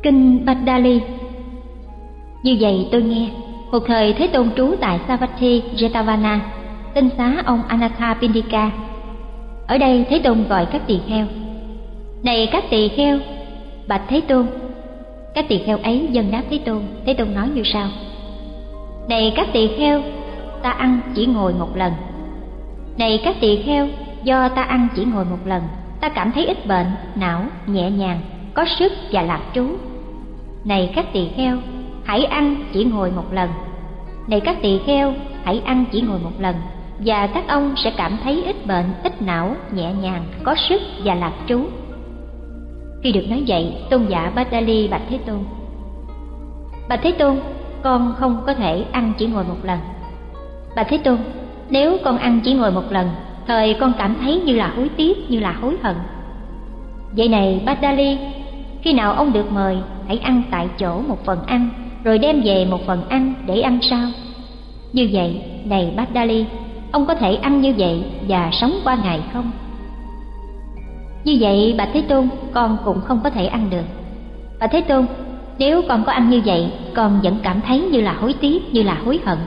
Kinh Bạch Đa Ly. Như vậy tôi nghe, một thời Thế Tôn trú tại Savatthi Jetavana, tinh xá ông Anathapindika. Ở đây Thế Tôn gọi các tỳ kheo: này các tỳ kheo, bạch Thế Tôn. Các tỳ kheo ấy dâng đáp Thế Tôn. Thế Tôn nói như sau: này các tỳ kheo, ta ăn chỉ ngồi một lần. Này các tỳ kheo, do ta ăn chỉ ngồi một lần, ta cảm thấy ít bệnh, não, nhẹ nhàng, có sức và lạc trú. Này các tỳ kheo, hãy ăn chỉ ngồi một lần. Này các tỳ kheo, hãy ăn chỉ ngồi một lần, và các ông sẽ cảm thấy ít bệnh, ít não, nhẹ nhàng, có sức và lạc trú. Khi được nói vậy, tôn giả Bạch Đa Ly bạch Thế Tôn: bạch Thế Tôn, con không có thể ăn chỉ ngồi một lần. Bạch Thế Tôn, nếu con ăn chỉ ngồi một lần, thời con cảm thấy như là hối tiếc, như là hối hận. Vậy này Bạch Đa Ly, khi nào ông được mời, hãy ăn tại chỗ một phần ăn, rồi đem về một phần ăn để ăn sau. Như vậy, này Bạch Đa Ly, ông có thể ăn như vậy và sống qua ngày không? Như vậy bạch Thế Tôn, con cũng không có thể ăn được. Bạch Thế Tôn, nếu con có ăn như vậy, con vẫn cảm thấy như là hối tiếc, như là hối hận.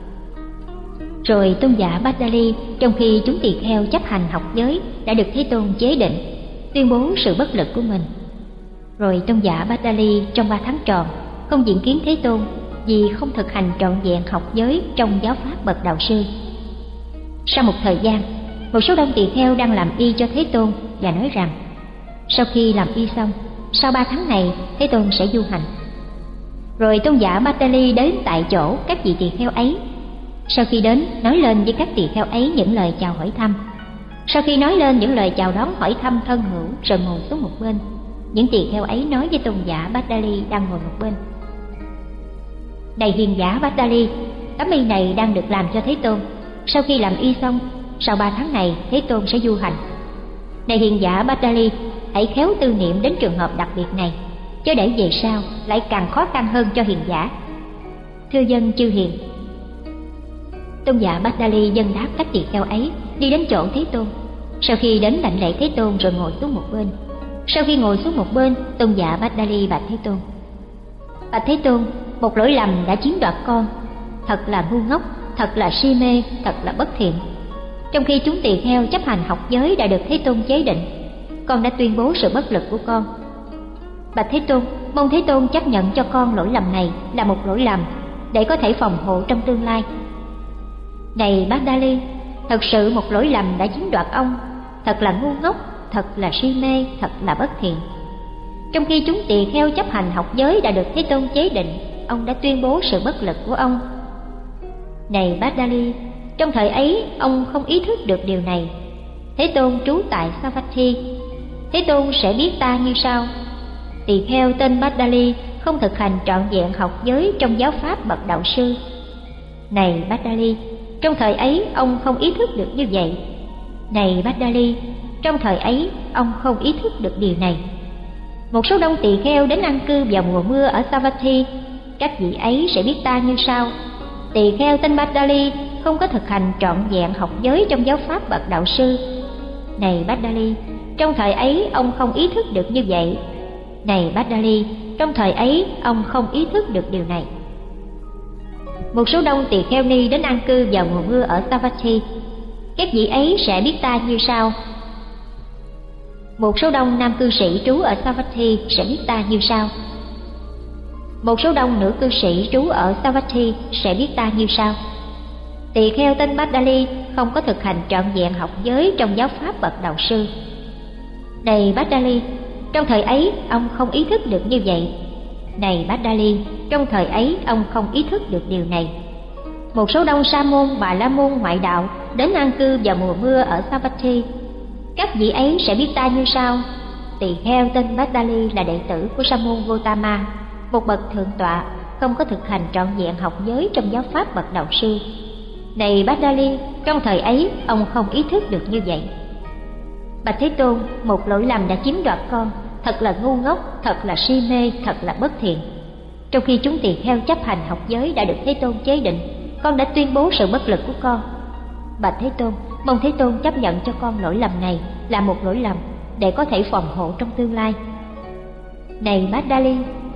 Rồi tôn giả Bạch Đa Ly, trong khi chúng tỳ kheo chấp hành học giới đã được Thế Tôn chế định, tuyên bố sự bất lực của mình. Rồi tôn giả Bạch Đa Ly trong 3 tháng tròn không diện kiến Thế Tôn, vì không thực hành trọn vẹn học giới trong giáo pháp bậc đạo sư. Sau một thời gian, một số đông tỳ kheo đang làm y cho Thế Tôn và nói rằng: sau khi làm y xong, sau 3 tháng này Thế Tôn sẽ du hành. Rồi tôn giả Bạch Đa Ly đến tại chỗ các vị tỳ kheo ấy. Sau khi đến, nói lên với các tỳ kheo ấy những lời chào hỏi thăm. Sau khi nói lên những lời chào đón hỏi thăm thân hữu, rồi ngồi xuống một bên. Những tỳ kheo ấy nói với tôn giả Bạch Đa Ly đang ngồi một bên: này hiền giả Bạch Đa Ly, tấm y này đang được làm cho Thế Tôn. Sau khi làm y xong, sau 3 tháng này Thế Tôn sẽ du hành. Này hiền giả Bạch Đa Ly, hãy khéo tư niệm đến trường hợp đặc biệt này, chớ để về sau lại càng khó khăn hơn cho hiền giả. Thưa dân chư hiền. Tôn giả Bạch Đa Ly dâng đáp các tỳ kheo ấy, đi đến chỗ Thế Tôn. Sau khi đến đảnh lễ Thế Tôn rồi ngồi xuống một bên. Sau khi ngồi xuống một bên, tôn giả Bạch Đa Ly bạch Thế Tôn: bạch Thế Tôn, một lỗi lầm đã chiếm đoạt con, thật là ngu ngốc, thật là si mê, thật là bất thiện. Trong khi chúng tỳ kheo chấp hành học giới đã được Thế Tôn chế định, con đã tuyên bố sự bất lực của con. Bạch Thế Tôn, mong Thế Tôn chấp nhận cho con lỗi lầm này là một lỗi lầm, để có thể phòng hộ trong tương lai. Này Bạch Đa Ly, thật sự một lỗi lầm đã chiếm đoạt ông, thật là ngu ngốc, thật là si mê, thật là bất thiện. Trong khi chúng tỳ kheo chấp hành học giới đã được Thế Tôn chế định, ông đã tuyên bố sự bất lực của ông. Này Bạch Đa Ly, trong thời ấy ông không ý thức được điều này. Thế Tôn trú tại Savatthi. Thế Tôn sẽ biết ta như sau: tỳ kheo tên Bạch Đa Ly không thực hành trọn vẹn học giới trong giáo pháp bậc đạo sư. Này Bạch Đa Ly, trong thời ấy ông không ý thức được như vậy. Này Bạch Đa Ly, trong thời ấy ông không ý thức được điều này. Một số đông tỳ kheo đến an cư vào mùa mưa ở Savatthi. Các vị ấy sẽ biết ta như sau: tỳ kheo tên Bạch Đa Ly không có thực hành trọn vẹn học giới trong giáo pháp bậc đạo sư. Này Bạch Đa Ly, trong thời ấy ông không ý thức được như vậy. Này Bạch Đa Ly, trong thời ấy ông không ý thức được điều này. Một số đông tỳ kheo ni đến an cư vào mùa mưa ở Savatthi. Các vị ấy sẽ biết ta như sau: một số đông nam cư sĩ trú ở Savatthi sẽ biết ta như sau. Một số đông nữ cư sĩ trú ở Savatthi sẽ biết ta như sau. Tỳ kheo tên Bạch Đa Ly không có thực hành trọn vẹn học giới trong giáo pháp bậc đạo sư. Này Bạch Đa Ly, trong thời ấy ông không ý thức được như vậy. Này Bạch Đa Ly, trong thời ấy ông không ý thức được điều này. Một số đông sa môn, bà la môn ngoại đạo đến an cư vào mùa mưa ở Savatthi. Các vị ấy sẽ biết ta như sau: tỳ kheo tên Bạch Đa Ly là đệ tử của sa môn Gotama, một bậc thượng tọa, không có thực hành trọn vẹn học giới trong giáo pháp bậc đạo sư. Này Bạch Đa Ly, trong thời ấy ông không ý thức được như vậy. Bạch Thế Tôn, một lỗi lầm đã chiếm đoạt con, thật là ngu ngốc, thật là si mê, thật là bất thiện. Trong khi chúng tỳ kheo chấp hành học giới đã được Thế Tôn chế định, con đã tuyên bố sự bất lực của con. Bạch Thế Tôn, mong Thế Tôn chấp nhận cho con lỗi lầm này là một lỗi lầm, để có thể phòng hộ trong tương lai. Này Bạch Đa Ly,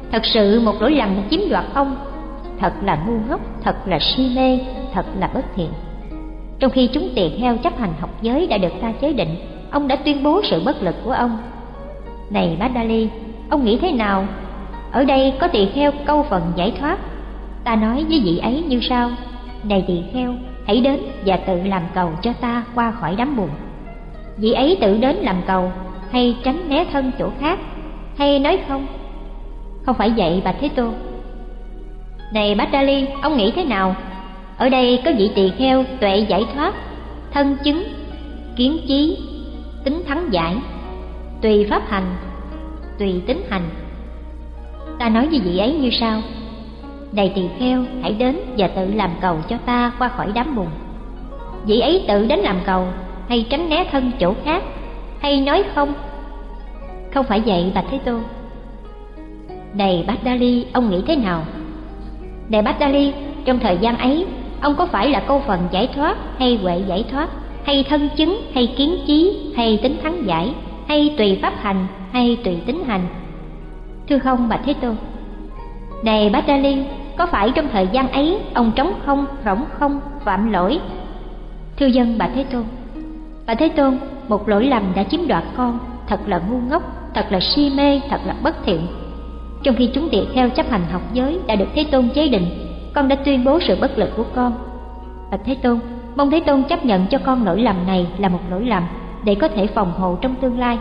Thật sự một lỗi lầm đã chiếm đoạt ông. Thật là ngu ngốc, thật là si mê, thật là bất thiện. Trong khi chúng tỳ kheo chấp hành học giới đã được ta chế định, ông đã tuyên bố sự bất lực của ông. Này Bát-đa-li, ông nghĩ thế nào? Ở đây có tỳ kheo câu phần giải thoát. Ta nói với vị ấy như sau: này tỳ kheo, hãy đến và tự làm cầu cho ta qua khỏi đám buồn. Vị ấy tự đến làm cầu, hay tránh né thân chỗ khác, hay nói không? Không phải vậy bạch Thế Tôn. Này Bát-đa-li, ông nghĩ thế nào? Ở đây có vị tỳ kheo tuệ giải thoát, thân chứng, kiến chí, tính thắng giải, tùy pháp hành, tùy tính hành. Ta nói với vị ấy như sau: này tỳ kheo, hãy đến và tự làm cầu cho ta qua khỏi đám buồn. Vị ấy tự đến làm cầu, hay tránh né thân chỗ khác, hay nói không? Không phải vậy bạch Thế Tôn. Này Bát-đa-li, ông nghĩ thế nào? Này Bát-đa-li, trong thời gian ấy, ông có phải là câu phần giải thoát, hay huệ giải thoát, hay thân chứng, hay kiến chí, hay tính thắng giải, hay tùy pháp hành, hay tùy tính hành? Thưa không bạch Thế Tôn. Này Bát-đa-li, có phải trong thời gian ấy ông trống không, rỗng không, phạm lỗi? Thưa dân bạch Thế Tôn. Bạch Thế Tôn, một lỗi lầm đã chiếm đoạt con, thật là ngu ngốc, thật là si mê, thật là bất thiện. Trong khi chúng tỳ kheo chấp hành học giới đã được Thế Tôn chế định, con đã tuyên bố sự bất lực của con. Bạch Thế Tôn, mong Thế Tôn chấp nhận cho con lỗi lầm này là một lỗi lầm, để có thể phòng hộ trong tương lai.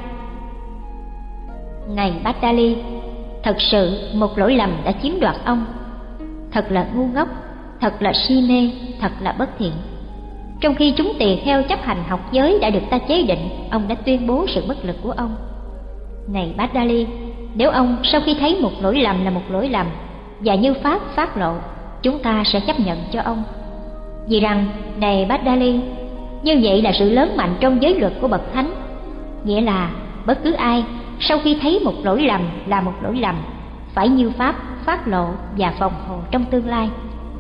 Này Bát-đa-li, thật sự một lỗi lầm đã chiếm đoạt ông. Thật là ngu ngốc, thật là si mê, thật là bất thiện. Trong khi chúng tỳ kheo chấp hành học giới đã được ta chế định, ông đã tuyên bố sự bất lực của ông. Này Bát-đa-li, nếu ông sau khi thấy một lỗi lầm là một lỗi lầm và như pháp phát lộ, chúng ta sẽ chấp nhận cho ông. Vì rằng, này Bát-đa-li, như vậy là sự lớn mạnh trong giới luật của bậc thánh. Nghĩa là bất cứ ai sau khi thấy một lỗi lầm là một lỗi lầm, phải như pháp phát lộ và phòng hộ trong tương lai.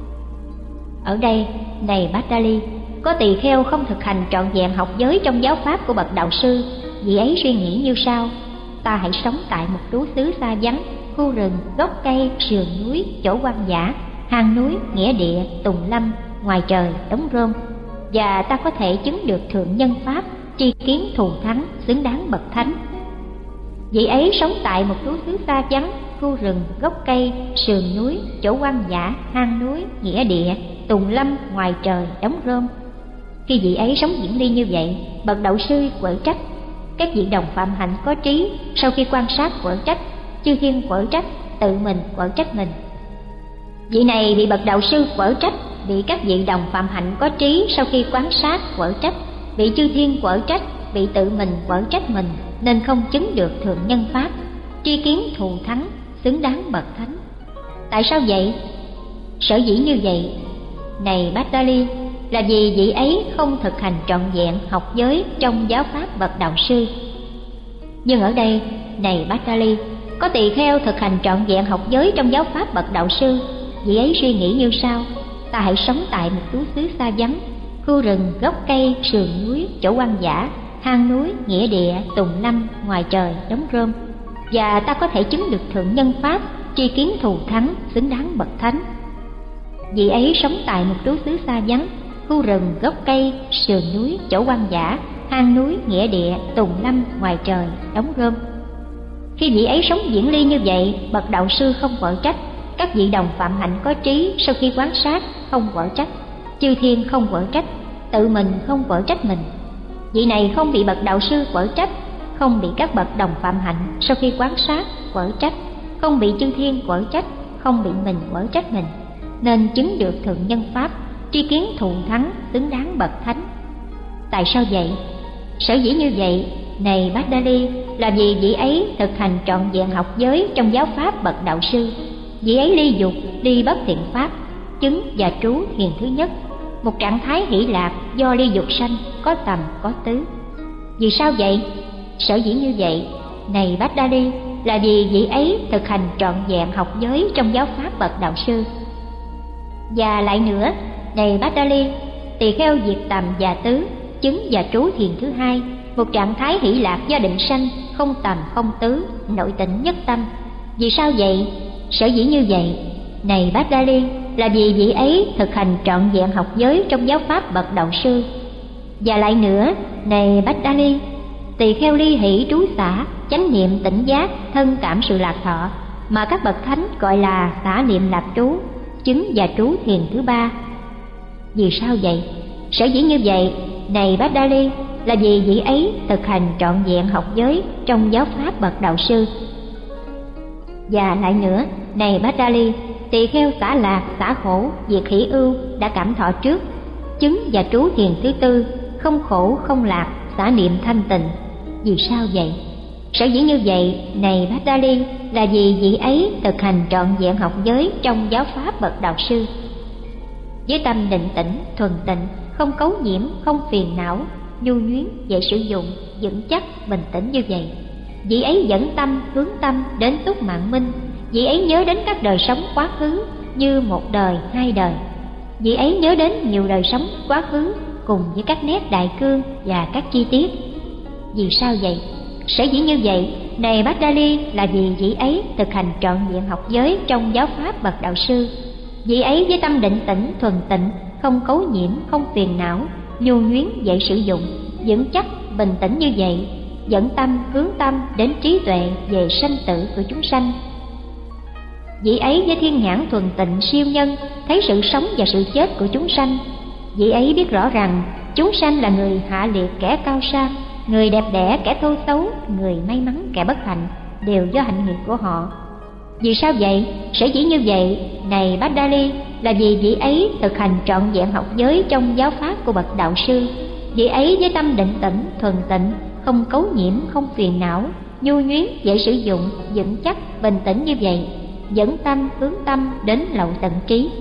Ở đây, này Bát-đa-li, có tỳ kheo không thực hành trọn vẹn học giới trong giáo pháp của bậc đạo sư. Vị ấy suy nghĩ như sau: ta hãy sống tại một trú xứ xa vắng, khu rừng, gốc cây, sườn núi, chỗ hoang dã, hang núi, nghĩa địa, tùng lâm, ngoài trời, đống rơm, và ta có thể chứng được thượng nhân pháp, tri kiến thù thắng, xứng đáng bậc thánh. Vị ấy sống tại một trú xứ xa vắng, khu rừng, gốc cây, sườn núi, chỗ hoang dã, hang núi, nghĩa địa, tùng lâm, ngoài trời, đống rơm. Khi vị ấy sống diễn ly như vậy, bậc đạo sư quở trách. Các vị đồng phạm hạnh có trí sau khi quan sát quở trách, chư thiên quở trách, tự mình quở trách mình. Vị này bị bậc đạo sư quở trách, bị các vị đồng phạm hạnh có trí sau khi quan sát quở trách, bị chư thiên quở trách, bị tự mình quở trách mình, nên không chứng được thượng nhân pháp, tri kiến thù thắng, xứng đáng bậc thánh. Tại sao vậy? Sở dĩ như vậy, này Bát-đa-li, là vì vị ấy không thực hành trọn vẹn học giới trong giáo pháp bậc đạo sư. Nhưng ở đây, này Bát-đa-li, có tỳ kheo thực hành trọn vẹn học giới trong giáo pháp bậc đạo sư. Vị ấy suy nghĩ như sau: ta hãy sống tại một trú xứ xa vắng, khu rừng, gốc cây, sườn núi, chỗ hoang dã, hang núi, nghĩa địa, tùng lâm, ngoài trời, đống rơm, và ta có thể chứng được thượng nhân pháp, tri kiến thù thắng, xứng đáng bậc thánh. Vị ấy sống tại một trú xứ xa vắng, khu rừng, gốc cây, sườn núi, chỗ hoang dã, hang núi, nghĩa địa, tùng lâm, ngoài trời, đống rơm. Khi vị ấy sống diễn ly như vậy, bậc đạo sư không quở trách, các vị đồng phạm hạnh có trí sau khi quan sát không quở trách, chư thiên không quở trách, tự mình không quở trách mình. Vị này không bị bậc đạo sư quở trách, không bị các bậc đồng phạm hạnh sau khi quan sát quở trách, không bị chư thiên quở trách, không bị mình quở trách mình, nên chứng được thượng nhân pháp, tri kiến thù thắng, xứng đáng bậc thánh. Tại sao vậy? Sở dĩ như vậy, này Bát-đa-li, là vì vị ấy thực hành trọn vẹn học giới trong giáo pháp bậc đạo sư. Vị ấy ly dục, ly bất thiện pháp, chứng và trú thiền thứ nhất, một trạng thái hỷ lạc do ly dục sanh, có tầm có tứ. Vì sao vậy? Sở dĩ như vậy, này Bát-đa-li, là vì vị ấy thực hành trọn vẹn học giới trong giáo pháp bậc đạo sư. Và lại nữa, này Bát-đa-li, tỳ kheo diệt tầm và tứ, chứng và trú thiền thứ hai, một trạng thái hỷ lạc do định sanh, không tầm không tứ, nội tịnh nhất tâm. Vì sao vậy? sở dĩ như vậy, này Bát Đa Ly, là vì vị ấy thực hành trọn vẹn học giới trong giáo pháp bậc đạo sư. Và lại nữa, này Bát Đa Ly, tỳ kheo ly hỷ trú xả, chánh niệm tỉnh giác, thân cảm sự lạc thọ, mà các bậc thánh gọi là xả niệm lạc trú, chứng và trú thiền thứ ba. Vì sao vậy? Sở dĩ như vậy, này Bát Đa Ly, là vì vị ấy thực hành trọn vẹn học giới trong giáo pháp bậc đạo sư. Và lại nữa, này Bát Đa Ly, tỳ kheo xả lạc, xả khổ, diệt hỷ ưu đã cảm thọ trước, chứng và trú thiền thứ tư, không khổ không lạc, xả niệm thanh tịnh. Vì sao vậy? Sở dĩ như vậy, này Bát Đa Ly, là vì vị ấy thực hành trọn vẹn học giới trong giáo pháp bậc đạo sư. Với tâm định tĩnh, thuần tịnh, không cấu nhiễm, không phiền não, nhu nhuyến, dễ sử dụng, vững chắc, bình tĩnh như vậy, vị ấy dẫn tâm, hướng tâm đến túc mạng minh. Vị ấy nhớ đến các đời sống quá khứ như một đời, hai đời. Vị ấy nhớ đến nhiều đời sống quá khứ cùng với các nét đại cương và các chi tiết. Vì sao vậy? Sở dĩ như vậy, này Bát Đa Ly, là vì vị ấy thực hành trọn vẹn học giới trong giáo pháp bậc đạo sư. Vị ấy với tâm định tĩnh, thuần tịnh, không cấu nhiễm, không phiền não, nhu nhuyến, dễ sử dụng, vững chắc, bình tĩnh như vậy, dẫn tâm, hướng tâm đến trí tuệ về sanh tử của chúng sanh. Vị ấy với thiên nhãn thuần tịnh siêu nhân, thấy sự sống và sự chết của chúng sanh. Vị ấy biết rõ rằng chúng sanh là người hạ liệt kẻ cao sang, người đẹp đẽ kẻ thô xấu, người may mắn kẻ bất hạnh, đều do hạnh nghiệp của họ. Vì sao vậy? Sở dĩ như vậy, này Bát Đa Ly, là vì vị ấy thực hành trọn vẹn học giới trong giáo pháp của bậc đạo sư. Vị ấy với tâm định tĩnh, thuần tịnh, không cấu nhiễm, không phiền não, nhu nhuyến, dễ sử dụng, vững chắc, bình tĩnh như vậy, dẫn tâm, hướng tâm đến lậu tận trí.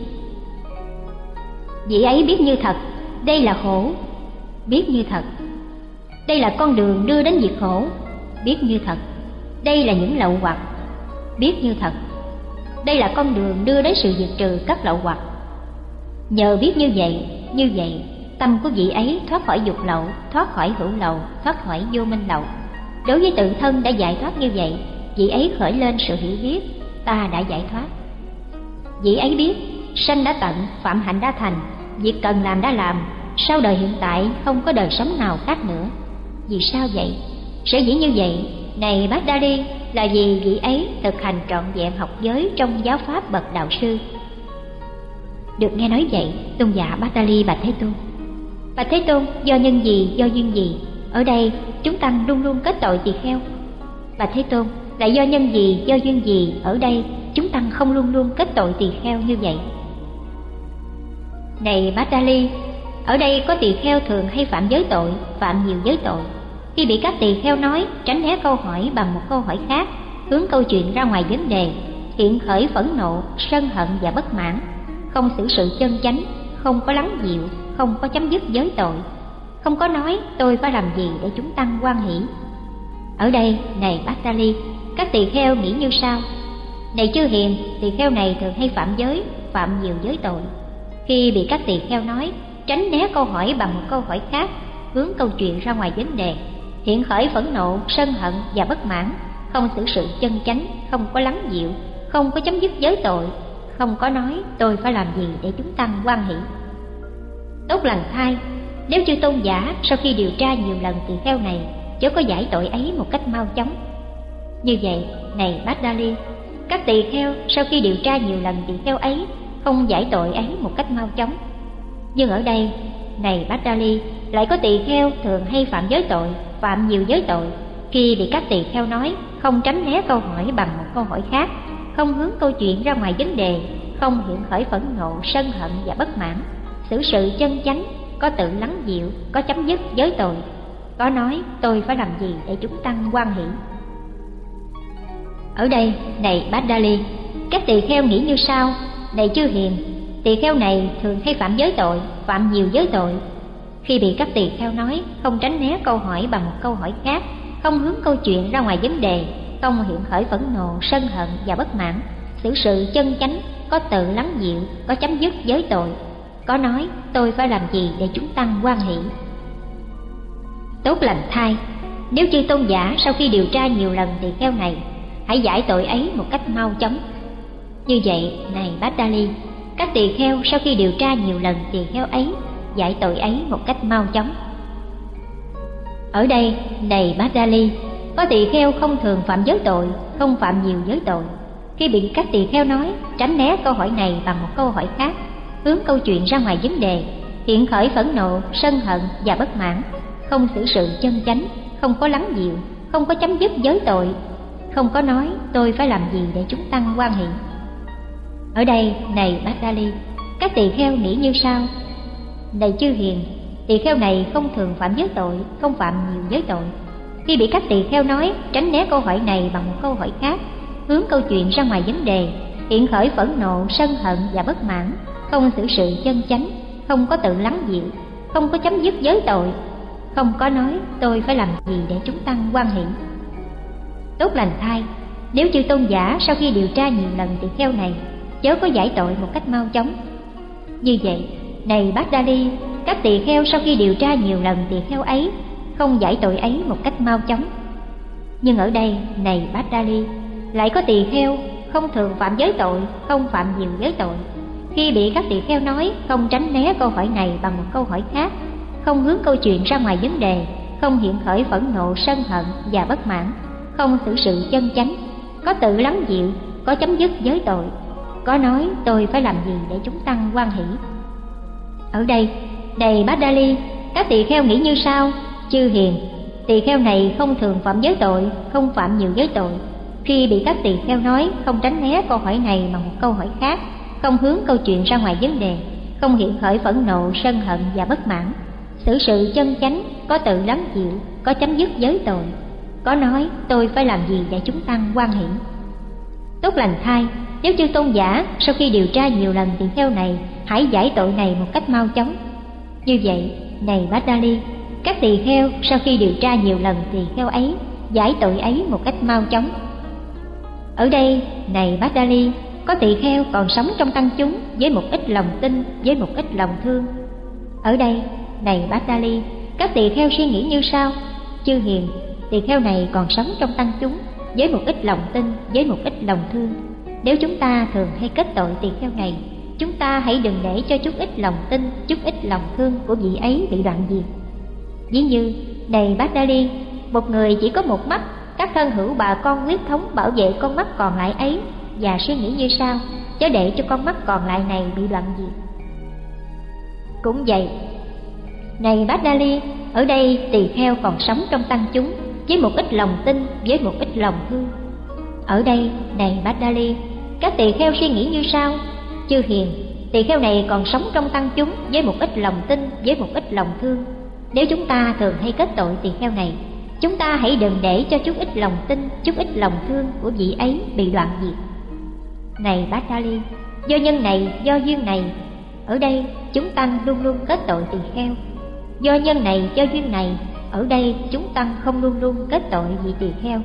Vị ấy biết như thật, đây là khổ, biết như thật, đây là con đường đưa đến diệt khổ, biết như thật, đây là những lậu hoặc, biết như thật, đây là con đường đưa đến sự diệt trừ các lậu hoặc. Nhờ biết như vậy, tâm của vị ấy thoát khỏi dục lậu, thoát khỏi hữu lậu, thoát khỏi vô minh lậu. Đối với tự thân đã giải thoát như vậy, vị ấy khởi lên sự hiểu biết, ta đã giải thoát. Vị ấy biết, sanh đã tận, phạm hạnh đã thành, việc cần làm đã làm, sau đời hiện tại không có đời sống nào khác nữa. Vì sao vậy? Sở dĩ như vậy, này Bát Đa Ly, là vì vị ấy thực hành trọn vẹn học giới trong giáo pháp bậc đạo sư. Được nghe nói vậy, tôn giả Bát Đa Ly bạch Thế Tôn: Bạch Thế Tôn, do nhân gì, do duyên gì, ở đây chúng tăng luôn luôn kết tội tỳ kheo? Bạch Thế Tôn, lại do nhân gì, do duyên gì, ở đây chúng tăng không luôn luôn kết tội tỳ kheo như vậy? Này Bát Đa Ly, ở đây có tỳ kheo thường hay phạm giới tội, phạm nhiều giới tội. Khi bị các tỳ kheo nói, tránh né câu hỏi bằng một câu hỏi khác, hướng câu chuyện ra ngoài vấn đề, hiện khởi phẫn nộ, sân hận và bất mãn, không xử sự chân chánh, không có lắng dịu, không có chấm dứt giới tội, không có nói tôi phải làm gì để chúng tăng hoan hỷ. Ở đây, này Bát Đa Ly, các tỳ kheo nghĩ như sau: Này chư hiền, tỳ kheo này thường hay phạm giới, phạm nhiều giới tội. Khi bị các tỳ kheo nói, tránh né câu hỏi bằng một câu hỏi khác, hướng câu chuyện ra ngoài vấn đề, hiện khởi phẫn nộ, sân hận và bất mãn, không xử sự chân chánh, không có lắng dịu, không có chấm dứt giới tội, không có nói tôi phải làm gì để chúng tăng hoan hỷ. Tốt lành thay, nếu chư tôn giả sau khi điều tra nhiều lần tỳ kheo này chớ có giải tội ấy một cách mau chóng. Như vậy, này Bát Đa Ly, các tỳ kheo sau khi điều tra nhiều lần tỳ kheo ấy không giải tội ấy một cách mau chóng. Nhưng ở đây, này Bát Đa Ly, lại có tỳ kheo thường hay phạm giới tội, phạm nhiều giới tội. Khi bị các tỳ kheo nói, không tránh né câu hỏi bằng một câu hỏi khác, không hướng câu chuyện ra ngoài vấn đề, không hiện khởi phẫn nộ, sân hận và bất mãn, xử sự chân chánh, có tự lắng dịu, có chấm dứt giới tội, có nói tôi phải làm gì để chúng tăng hoan hỷ. Ở đây, này Bát Đa Ly, các tỳ kheo nghĩ như sau: Này chư hiền, tỳ kheo này thường hay phạm giới tội, phạm nhiều giới tội. Khi bị các tỳ kheo nói, không tránh né câu hỏi bằng một câu hỏi khác, không hướng câu chuyện ra ngoài vấn đề, không hiện khởi phẫn nộ, sân hận và bất mãn, xử sự chân chánh, có tự lắng dịu, có chấm dứt giới tội, có nói tôi phải làm gì để chúng tăng hoan hỷ. Tốt lành thay, nếu chư tôn giả sau khi điều tra nhiều lần tỳ kheo này, hãy giải tội ấy một cách mau chóng. Như vậy, này Bát Đa Ly, các tỳ kheo sau khi điều tra nhiều lần tỳ kheo ấy giải tội ấy một cách mau chóng. Ở đây, này Bát Đa Ly, có tỳ kheo không thường phạm giới tội, không phạm nhiều giới tội. Khi bị các tỳ kheo nói, tránh né câu hỏi này bằng một câu hỏi khác, hướng câu chuyện ra ngoài vấn đề, hiện khởi phẫn nộ, sân hận và bất mãn, không xử sự chân chánh, không có lắng dịu, không có chấm dứt giới tội, không có nói tôi phải làm gì để chúng tăng hoan hỷ. Ở đây, này Bát Đa Ly, các tỳ kheo nghĩ như sau: này chư hiền, tỳ kheo này không thường phạm giới tội, không phạm nhiều giới tội. Khi bị các tỳ kheo nói, tránh né câu hỏi này bằng một câu hỏi khác, hướng câu chuyện ra ngoài vấn đề, hiện khởi phẫn nộ, sân hận và bất mãn, không xử sự chân chánh, không có tự lắng dịu, không có chấm dứt giới tội, không có nói tôi phải làm gì để chúng tăng hoan hỷ. Tốt lành thay, nếu chư tôn giả sau khi điều tra nhiều lần tỳ kheo này, chớ có giải tội một cách mau chóng. Như vậy, này Bát Đa Ly, các tỳ kheo sau khi điều tra nhiều lần tỳ kheo ấy, không giải tội ấy một cách mau chóng. Nhưng ở đây, này Bát Đa Ly, lại có tỳ kheo không thường phạm giới tội, không phạm nhiều giới tội. Khi bị các tỳ kheo nói, không tránh né câu hỏi này bằng một câu hỏi khác, không hướng câu chuyện ra ngoài vấn đề, không hiện khởi phẫn nộ, sân hận và bất mãn, không xử sự chân chánh, có tự lắng dịu, có chấm dứt giới tội, có nói tôi phải làm gì để chúng tăng hoan hỷ. Ở đây, này Bát Đa Ly, các tỳ kheo nghĩ như sau: chư hiền, tỳ kheo này không thường phạm giới tội, không phạm nhiều giới tội. Khi bị các tỳ kheo nói, không tránh né câu hỏi này bằng một câu hỏi khác, không hướng câu chuyện ra ngoài vấn đề, không hiện khởi phẫn nộ, sân hận và bất mãn, xử sự chân chánh, có tự lắng dịu, có chấm dứt giới tội, có nói tôi phải làm gì để chúng tăng hoan hỷ. Tốt lành thay, nếu chư tôn giả sau khi điều tra nhiều lần tỳ kheo này, hãy giải tội này một cách mau chóng. Như vậy, này Bát Đa Ly, các tỳ kheo sau khi điều tra nhiều lần tỳ kheo ấy, giải tội ấy một cách mau chóng. Ở đây, này Bát Đa Ly, có tỳ kheo còn sống trong tăng chúng với một ít lòng tin, với một ít lòng thương. Ở đây, này Bát Đa Ly, các tỳ kheo suy nghĩ như sau: chư hiền, tỳ kheo này còn sống trong tăng chúng với một ít lòng tin, với một ít lòng thương. Nếu chúng ta thường hay kết tội tỳ kheo này, chúng ta hãy đừng để cho chút ít lòng tin, chút ít lòng thương của vị ấy bị đoạn diệt. Ví như, này Bát Đa Ly, một người chỉ có một mắt, các thân hữu bà con huyết thống bảo vệ con mắt còn lại ấy, và suy nghĩ như sau: chớ để cho con mắt còn lại này bị đoạn diệt. Cũng vậy, này Bát Đa Ly, ở đây tỳ kheo còn sống trong tăng chúng với một ít lòng tin, với một ít lòng thương. Ở đây, này Bát Đa Ly, các tỳ kheo suy nghĩ như sau: chư hiền, tỳ kheo này còn sống trong tăng chúng với một ít lòng tin, với một ít lòng thương. Nếu chúng ta thường hay kết tội tỳ kheo này, chúng ta hãy đừng để cho chút ít lòng tin, chút ít lòng thương của vị ấy bị đoạn diệt. Này Bát Đa Ly, do nhân này, do duyên này, ở đây chúng tăng luôn luôn kết tội tỳ kheo. Do nhân này, do duyên này, ở đây chúng tăng không luôn luôn kết tội vị tỳ kheo.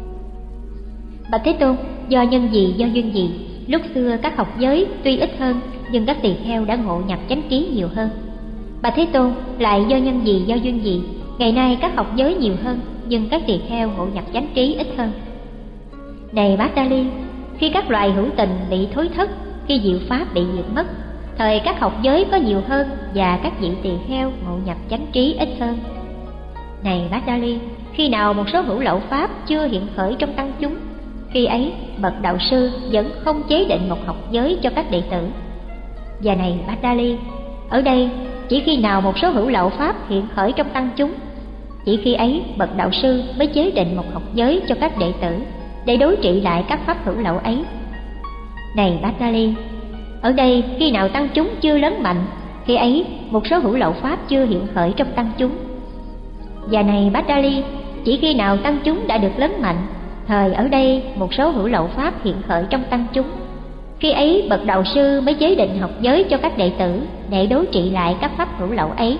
Bạch Thế Tôn, do nhân gì, do duyên gì, lúc xưa các học giới tuy ít hơn, nhưng các tỳ kheo đã ngộ nhập chánh trí nhiều hơn. Bạch Thế Tôn, lại do nhân gì, do duyên gì, ngày nay các học giới nhiều hơn, nhưng các tỳ kheo ngộ nhập chánh trí ít hơn. Này Bát Đa Ly, khi các loài hữu tình bị thối thất, khi diệu pháp bị diệt mất, thời các học giới có nhiều hơn và các vị tỳ kheo ngộ nhập chánh trí ít hơn. Này Bát Đa Ly, khi nào một số hữu lậu pháp chưa hiện khởi trong tăng chúng, khi ấy bậc đạo sư vẫn không chế định một học giới cho các đệ tử. Và này Bát Đa Ly, ở đây chỉ khi nào một số hữu lậu pháp hiện khởi trong tăng chúng, chỉ khi ấy bậc đạo sư mới chế định một học giới cho các đệ tử để đối trị lại các pháp hữu lậu ấy. Này Bát Đa Ly, ở đây khi nào tăng chúng chưa lớn mạnh, khi ấy một số hữu lậu pháp chưa hiện khởi trong tăng chúng. Và này Bát Đa Ly, chỉ khi nào tăng chúng đã được lớn mạnh, thời ở đây một số hữu lậu pháp hiện khởi trong tăng chúng, khi ấy bậc đạo sư mới chế định học giới cho các đệ tử để đối trị lại các pháp hữu lậu ấy.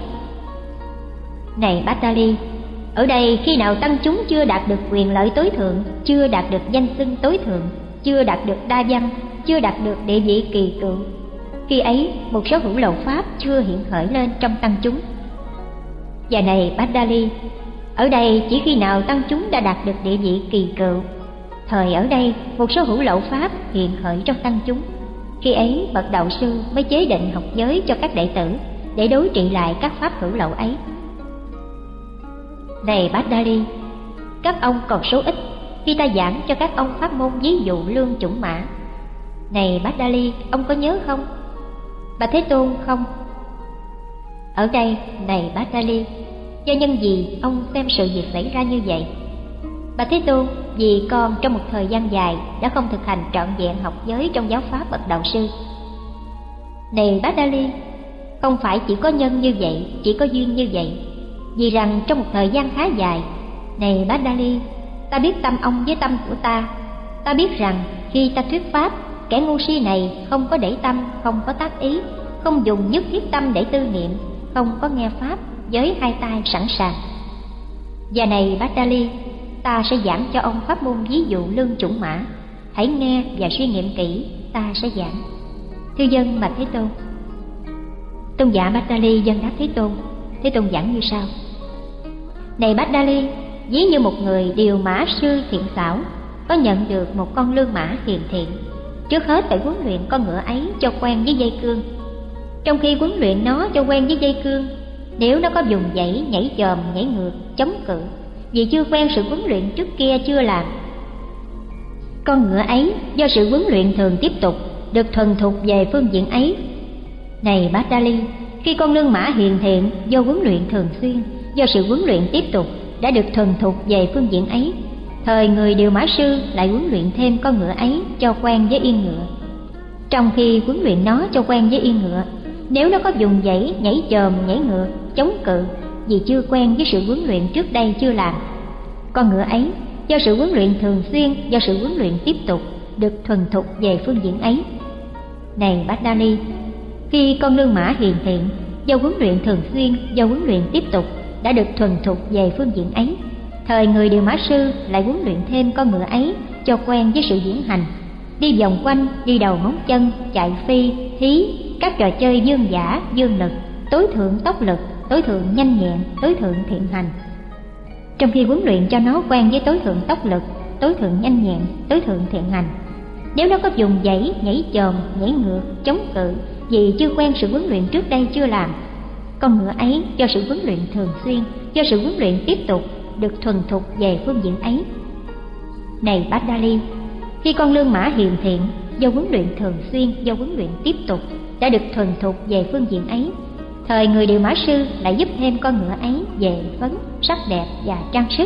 Này Bát Đa Ly, ở đây khi nào tăng chúng chưa đạt được quyền lợi tối thượng, chưa đạt được danh xưng tối thượng, chưa đạt được đa văn, chưa đạt được địa vị kỳ cựu, khi ấy một số hữu lậu pháp chưa hiện khởi lên trong tăng chúng. Và này Bát Đa Ly, ở đây chỉ khi nào tăng chúng đã đạt được địa vị kỳ cựu, Thời ở đây, một số hữu lậu pháp hiện khởi trong tăng chúng. Khi ấy, bậc đạo sư mới chế định học giới cho các đệ tử để đối trị lại các pháp hữu lậu ấy. Này Bát Đa Li, các ông còn số ít khi ta giảng cho các ông pháp môn ví dụ lương chủng mã. Này Bát Đa Li, ông có nhớ không? Bà Thế Tôn không. Ở đây, này Bát Đa Li, do nhân gì ông xem sự việc xảy ra như vậy? Bà Thế Tôn, vì con trong một thời gian dài đã không thực hành trọn vẹn học giới trong giáo pháp bậc đạo sư. Này Bát Đa Li, không phải chỉ có nhân như vậy, chỉ có duyên như vậy. Vì rằng trong một thời gian khá dài, này Bát Đa Li, ta biết tâm ông với tâm của ta. Ta biết rằng khi ta thuyết pháp, kẻ ngu si này không có để tâm, không có tác ý, không dùng nhất thiết tâm để tư niệm, không có nghe pháp với hai tai sẵn sàng. Và này Bát Đa Li, ta sẽ giảng cho ông pháp môn ví dụ lương chủng mã. Hãy nghe và suy nghiệm kỹ, ta sẽ giảng. Thưa dân bạch Thế Tôn. Tôn giả Bát Đa Li dân đáp Thế Tôn. Thế Tôn giảng như sau: Này Bát Đa Li, ví như một người điều mã sư thiện xảo có nhận được một con lương mã hiền thiện, trước hết phải huấn luyện con ngựa ấy cho quen với dây cương. Trong khi huấn luyện nó cho quen với dây cương, nếu nó có dùng dãy, nhảy chồm, nhảy ngược, chống cự, vì chưa quen sự huấn luyện trước kia chưa làm, con ngựa ấy do sự huấn luyện thường tiếp tục được thuần thục về phương diện ấy. Này Bát Đa Li, khi con lương mã hiền thiện do huấn luyện thường xuyên, do sự huấn luyện tiếp tục đã được thuần thục về phương diện ấy, thời người điều mã sư lại huấn luyện thêm con ngựa ấy cho quen với yên ngựa. Trong khi huấn luyện nó cho quen với yên ngựa, nếu nó có dùng dãy, nhảy chồm, nhảy ngược, chống cự, vì chưa quen với sự huấn luyện trước đây chưa làm, con ngựa ấy do sự huấn luyện thường xuyên, do sự huấn luyện tiếp tục được thuần thục về phương diện ấy. Này Bát Đa Li, khi con lương mã hiền thiện do huấn luyện thường xuyên, do huấn luyện tiếp tục đã được thuần thục về phương diện ấy, thời người điều mã sư lại huấn luyện thêm con ngựa ấy cho quen với sự diễn hành, đi vòng quanh, đi đầu móng chân, chạy phi, thí, các trò chơi dương giả, dương lực, tối thượng tốc lực, tối thượng nhanh nhẹn, tối thượng thiện hành. Trong khi huấn luyện cho nó quen với tối thượng tốc lực, tối thượng nhanh nhẹn, tối thượng thiện hành, nếu nó có dùng dãy, nhảy chồm, nhảy ngược, chống cự, vì chưa quen sự huấn luyện trước đây chưa làm, con ngựa ấy do sự huấn luyện thường xuyên, do sự huấn luyện tiếp tục được thuần thục về phương diện ấy. Này Bát Đa Li, khi con lương mã hiền thiện do huấn luyện thường xuyên, do huấn luyện tiếp tục đã được thuần thục về phương diện ấy, thời người điều mã sư lại giúp thêm con ngựa ấy về phấn, sắc đẹp và trang sức.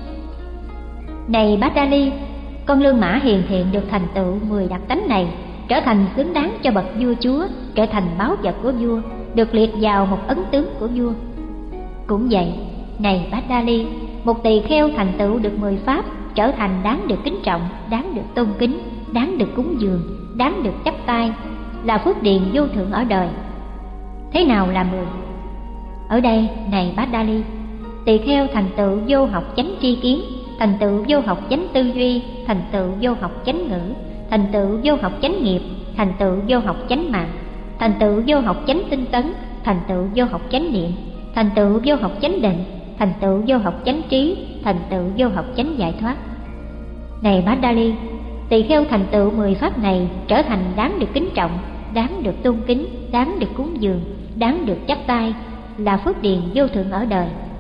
Này Bát Đa Li, con lương mã hiền thiện được thành tựu 10 đặc tánh này, trở thành xứng đáng cho bậc vua chúa, trở thành báu vật của vua, được liệt vào một ấn tướng của vua. Cũng vậy, này Bát Đa Li, một tỳ kheo thành tựu được 10 pháp, trở thành đáng được kính trọng, đáng được tôn kính, đáng được cúng dường, đáng được chắp tay, là phước điền vô thượng ở đời. Thế nào là 10? Ở đây, này Bát Đa Li, tỳ kheo thành tựu vô học chánh tri kiến, thành tựu vô học chánh tư duy, thành tựu vô học chánh ngữ, thành tựu vô học chánh nghiệp, thành tựu vô học chánh mạng, thành tựu vô học chánh tinh tấn, thành tựu vô học chánh niệm, thành tựu vô học chánh định, thành tựu vô học chánh trí, thành tựu vô học chánh giải thoát. Này Bát Đa Li, tỳ kheo thành tựu 10 pháp này trở thành đáng được kính trọng, đáng được tôn kính, đáng được cúng dường, đáng được chắp tay, là phước điền vô thượng ở đời.